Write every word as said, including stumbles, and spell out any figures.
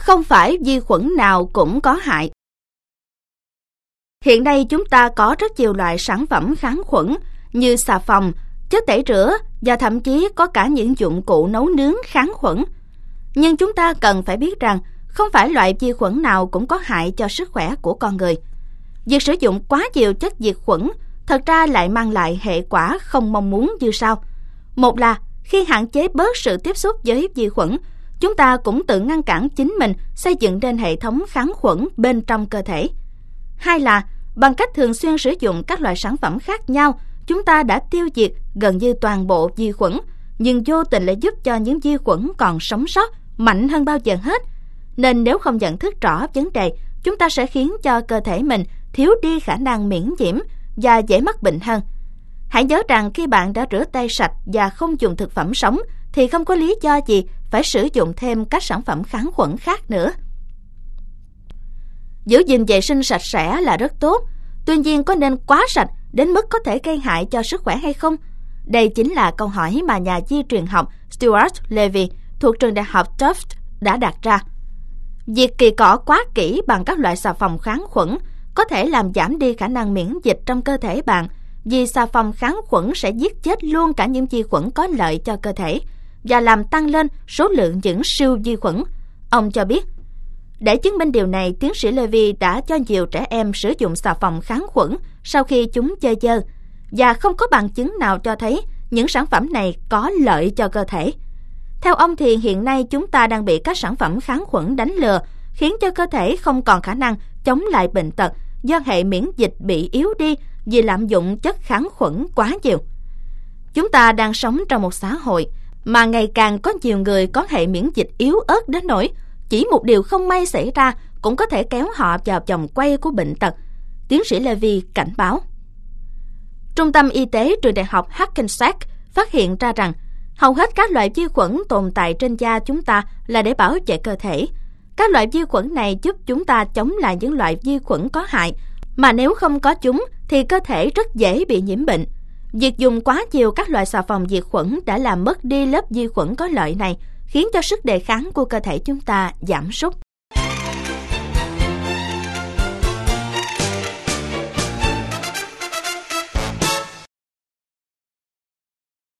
không phải vi khuẩn nào cũng có hại. Hiện nay chúng ta có rất nhiều loại sản phẩm kháng khuẩn như xà phòng, chất tẩy rửa và thậm chí có cả những dụng cụ nấu nướng kháng khuẩn. Nhưng chúng ta cần phải biết rằng không phải loại vi khuẩn nào cũng có hại cho sức khỏe của con người. Việc sử dụng quá nhiều chất diệt khuẩn thật ra lại mang lại hệ quả không mong muốn như sau. Một là khi hạn chế bớt sự tiếp xúc với vi khuẩn, chúng ta cũng tự ngăn cản chính mình xây dựng nên hệ thống kháng khuẩn bên trong cơ thể. Hai là bằng cách thường xuyên sử dụng các loại sản phẩm khác nhau, chúng ta đã tiêu diệt gần như toàn bộ vi khuẩn, nhưng vô tình lại giúp cho những vi khuẩn còn sống sót mạnh hơn bao giờ hết. Nên nếu không nhận thức rõ vấn đề, chúng ta sẽ khiến cho cơ thể mình thiếu đi khả năng miễn nhiễm và dễ mắc bệnh hơn. Hãy nhớ rằng khi bạn đã rửa tay sạch và không dùng thực phẩm sống thì không có lý do gì phải sử dụng thêm các sản phẩm kháng khuẩn khác nữa. Giữ gìn vệ sinh sạch sẽ là rất tốt, tuy nhiên có nên quá sạch đến mức có thể gây hại cho sức khỏe hay không? Đây chính là câu hỏi mà nhà di truyền học Stuart Levy thuộc trường đại học Tufts đã đặt ra. Việc kỳ cọ quá kỹ bằng các loại xà phòng kháng khuẩn có thể làm giảm đi khả năng miễn dịch trong cơ thể bạn, vì xà phòng kháng khuẩn sẽ giết chết luôn cả những vi khuẩn có lợi cho cơ thể và làm tăng lên số lượng những siêu vi khuẩn. Ông cho biết, để chứng minh điều này, tiến sĩ Levy đã cho nhiều trẻ em sử dụng xà phòng kháng khuẩn sau khi chúng chơi dơ, và không có bằng chứng nào cho thấy những sản phẩm này có lợi cho cơ thể. Theo ông thì hiện nay chúng ta đang bị các sản phẩm kháng khuẩn đánh lừa, khiến cho cơ thể không còn khả năng chống lại bệnh tật do hệ miễn dịch bị yếu đi vì lạm dụng chất kháng khuẩn quá nhiều. Chúng ta đang sống trong một xã hội mà ngày càng có nhiều người có hệ miễn dịch yếu ớt đến nỗi chỉ một điều không may xảy ra cũng có thể kéo họ vào vòng quay của bệnh tật, tiến sĩ Levy cảnh báo. Trung tâm Y tế trường đại học Hackensack phát hiện ra rằng hầu hết các loại vi khuẩn tồn tại trên da chúng ta là để bảo vệ cơ thể. Các loại vi khuẩn này giúp chúng ta chống lại những loại vi khuẩn có hại, mà nếu không có chúng thì cơ thể rất dễ bị nhiễm bệnh. Việc dùng quá nhiều các loại xà phòng diệt khuẩn đã làm mất đi lớp vi khuẩn có lợi này, khiến cho sức đề kháng của cơ thể chúng ta giảm sút.